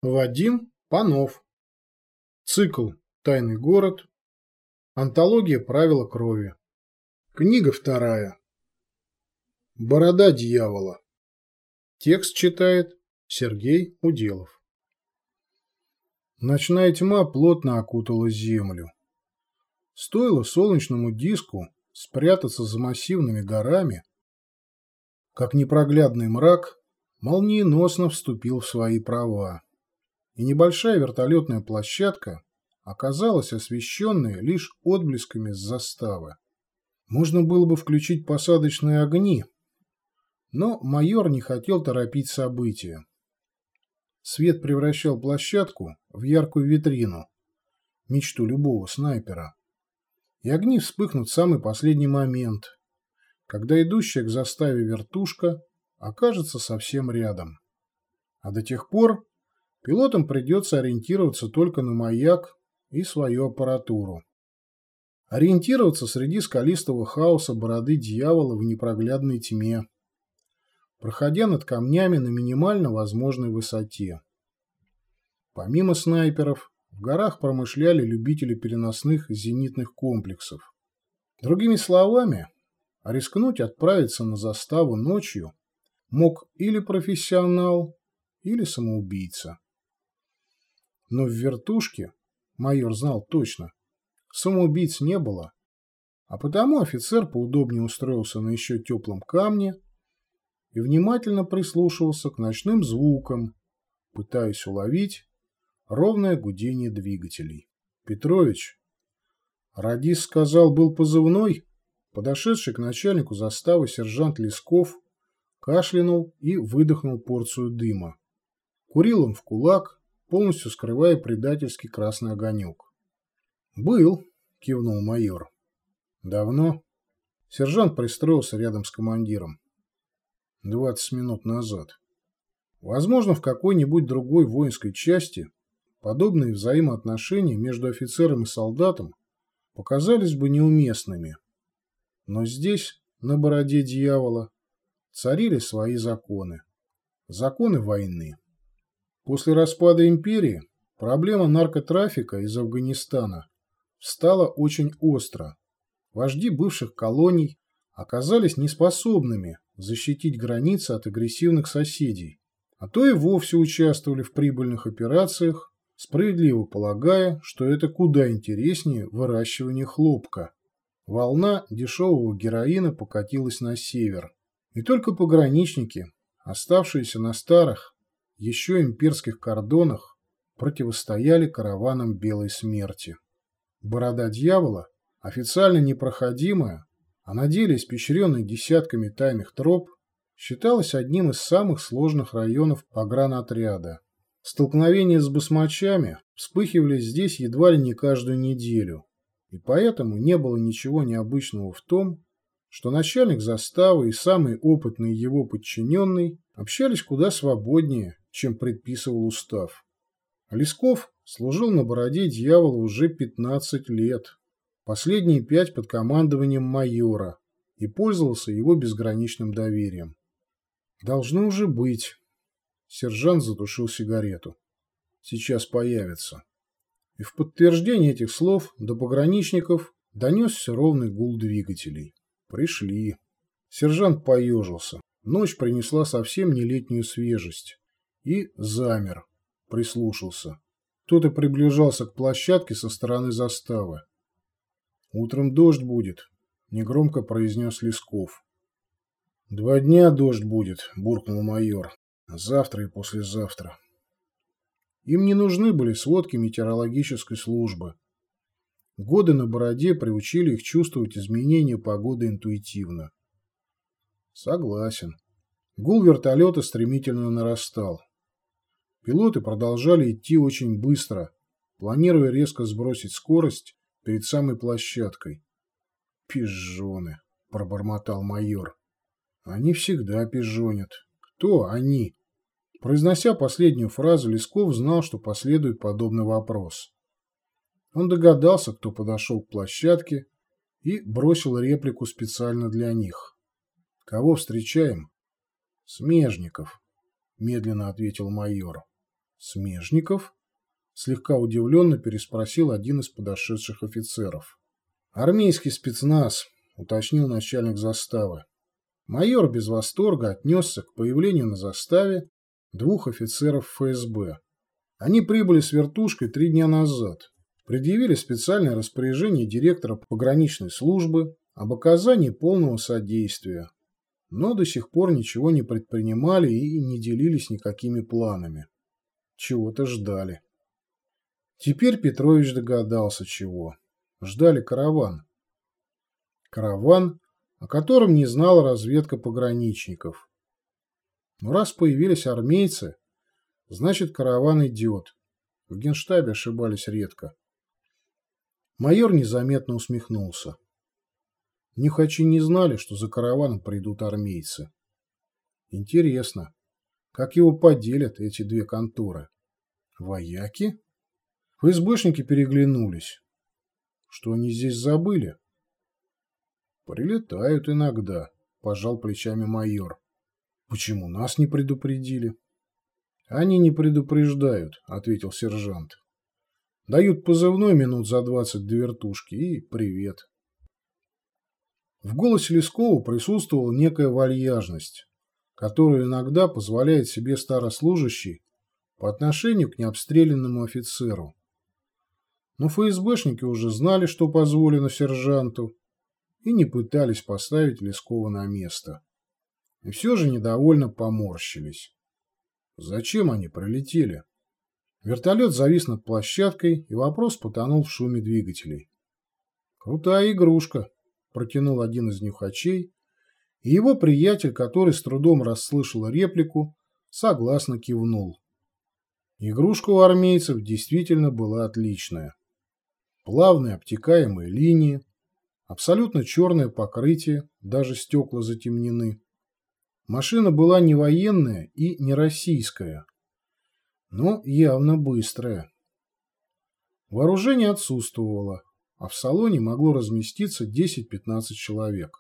Вадим Панов. Цикл «Тайный город». Антология «Правила крови». Книга вторая. Борода дьявола. Текст читает Сергей Уделов. Ночная тьма плотно окутала землю. Стоило солнечному диску спрятаться за массивными горами, как непроглядный мрак молниеносно вступил в свои права, и небольшая вертолетная площадка оказалась освещенной лишь отблесками с заставы. Можно было бы включить посадочные огни, но майор не хотел торопить события. Свет превращал площадку в яркую витрину, мечту любого снайпера, и огни вспыхнут в самый последний момент, когда идущая к заставе вертушка окажется совсем рядом. А до тех пор пилотам придется ориентироваться только на маяк и свою аппаратуру. Ориентироваться среди скалистого хаоса бороды дьявола в непроглядной тьме, проходя над камнями на минимально возможной высоте. Помимо снайперов, в горах промышляли любители переносных зенитных комплексов. Другими словами, рискнуть отправиться на заставу ночью мог или профессионал, или самоубийца. Но в вертушке, майор знал точно, самоубийц не было, а потому офицер поудобнее устроился на еще теплом камне и внимательно прислушивался к ночным звукам, пытаясь уловить ровное гудение двигателей. Петрович, радист сказал, был позывной. Подошедший к начальнику заставы сержант Лесков кашлянул и выдохнул порцию дыма. Курил он в кулак, полностью скрывая предательский красный огонек. «Был», — кивнул майор. «Давно?» Сержант пристроился рядом с командиром. 20 минут назад. Возможно, в какой-нибудь другой воинской части подобные взаимоотношения между офицером и солдатом показались бы неуместными. Но здесь, на бороде дьявола, царили свои законы. Законы войны. После распада империи проблема наркотрафика из Афганистана стала очень остро. Вожди бывших колоний оказались неспособными защитить границы от агрессивных соседей, а то и вовсе участвовали в прибыльных операциях, справедливо полагая, что это куда интереснее выращивания хлопка. Волна дешевого героина покатилась на север. И только пограничники, оставшиеся на старых, еще имперских кордонах, противостояли караванам белой смерти. Борода дьявола, официально непроходимая, а на деле испещренная десятками тайных троп, считалась одним из самых сложных районов погранотряда. Столкновения с басмачами вспыхивали здесь едва ли не каждую неделю, и поэтому не было ничего необычного в том, что начальник заставы и самый опытный его подчиненный общались куда свободнее, чем предписывал устав. Лесков служил на бороде дьявола уже 15 лет, последние 5 под командованием майора, и пользовался его безграничным доверием. Должно уже быть. Сержант затушил сигарету. Сейчас появится. И в подтверждение этих слов до пограничников донесся ровный гул двигателей. Пришли. Сержант поежился. Ночь принесла совсем не летнюю свежесть. И замер. Прислушался. Кто-то приближался к площадке со стороны заставы. «Утром дождь будет», — негромко произнес Лесков. 2 дня дождь будет», — буркнул майор. «Завтра и послезавтра». Им не нужны были сводки метеорологической службы. Годы на бороде приучили их чувствовать изменения погоды интуитивно. Согласен. Гул вертолета стремительно нарастал. Пилоты продолжали идти очень быстро, планируя резко сбросить скорость перед самой площадкой. «Пижоны», — пробормотал майор. «Они всегда пижонят. Кто они?» Произнося последнюю фразу, Лесков знал, что последует подобный вопрос. Он догадался, кто подошел к площадке, и бросил реплику специально для них. «Кого встречаем?» «Смежников», — медленно ответил майор. Смежников? Слегка удивленно переспросил один из подошедших офицеров. Армейский спецназ, уточнил начальник заставы. Майор без восторга отнесся к появлению на заставе двух офицеров ФСБ. Они прибыли с вертушкой 3 дня назад, предъявили специальное распоряжение директора пограничной службы об оказании полного содействия, но до сих пор ничего не предпринимали и не делились никакими планами. Чего-то ждали. Теперь Петрович догадался, чего. Ждали караван. Караван, о котором не знала разведка пограничников. Но раз появились армейцы, значит, караван идет. В Генштабе ошибались редко. Майор незаметно усмехнулся. Нюхачи не знали, что за караваном придут армейцы. Интересно, как его поделят эти две конторы? Вояки? ФСБшники переглянулись. Что они здесь забыли? Прилетают иногда, пожал плечами майор. Почему нас не предупредили? Они не предупреждают, ответил сержант. Дают позывной минут за 20 до вертушки и привет. В голосе Лескова присутствовала некая вальяжность, которую иногда позволяет себе старослужащий по отношению к необстрелянному офицеру. Но ФСБшники уже знали, что позволено сержанту, и не пытались поставить Лескова на место. И все же недовольно поморщились. Зачем они прилетели? Вертолет завис над площадкой, и вопрос потонул в шуме двигателей. «Крутая игрушка», – протянул один из нюхачей, и его приятель, который с трудом расслышал реплику, согласно кивнул. Игрушка у армейцев действительно была отличная. Плавные обтекаемые линии, абсолютно черное покрытие, даже стекла затемнены. Машина была не военная и не российская, но явно быстрая. Вооружение отсутствовало, а в салоне могло разместиться 10-15 человек.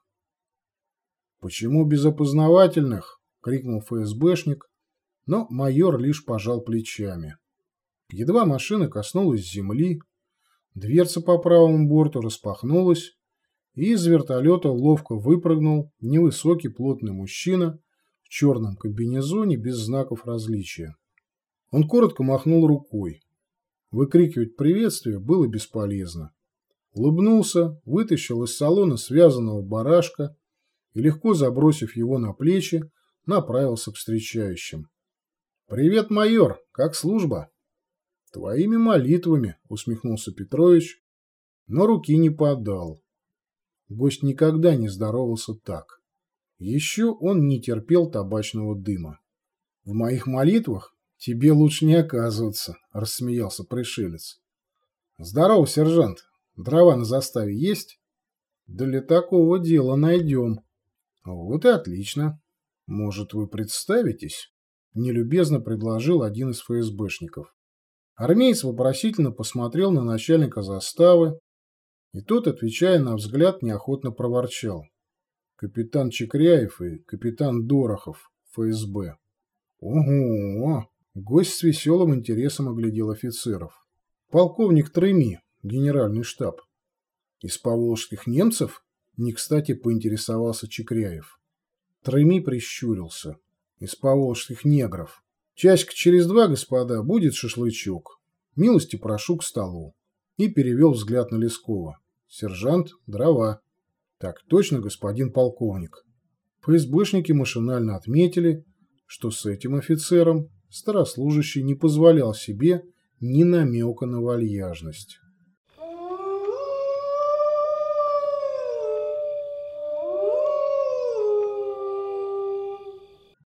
«Почему без опознавательных?» – крикнул ФСБшник, но майор лишь пожал плечами. Едва машина коснулась земли, дверца по правому борту распахнулась, и из вертолета ловко выпрыгнул невысокий плотный мужчина в черном комбинезоне без знаков различия. Он коротко махнул рукой. Выкрикивать приветствие было бесполезно. Улыбнулся, вытащил из салона связанного барашка и, легко забросив его на плечи, направился к встречающим. «Привет, майор! Как служба?» «Твоими молитвами», — усмехнулся Петрович, но руки не подал. Гость никогда не здоровался так. Еще он не терпел табачного дыма. «В моих молитвах тебе лучше не оказываться», — рассмеялся пришелец. «Здорово, сержант. Дрова на заставе есть?» «Для такого дела найдем». «Вот и отлично. Может, вы представитесь?» — нелюбезно предложил один из ФСБшников. Армеец вопросительно посмотрел на начальника заставы, и тот, отвечая на взгляд, неохотно проворчал. Капитан Чекряев и капитан Дорохов, ФСБ. Ого! Гость с веселым интересом оглядел офицеров. Полковник Треми, генеральный штаб. Из поволжских немцев? Не кстати поинтересовался Чекряев. Треми прищурился. Из поволжских негров. Часик через 2, господа, будет шашлычок. Милости прошу к столу. И перевел взгляд на Лескова. Сержант, дрова. Так точно, господин полковник. ФСБшники машинально отметили, что с этим офицером старослужащий не позволял себе ни намека на вальяжность.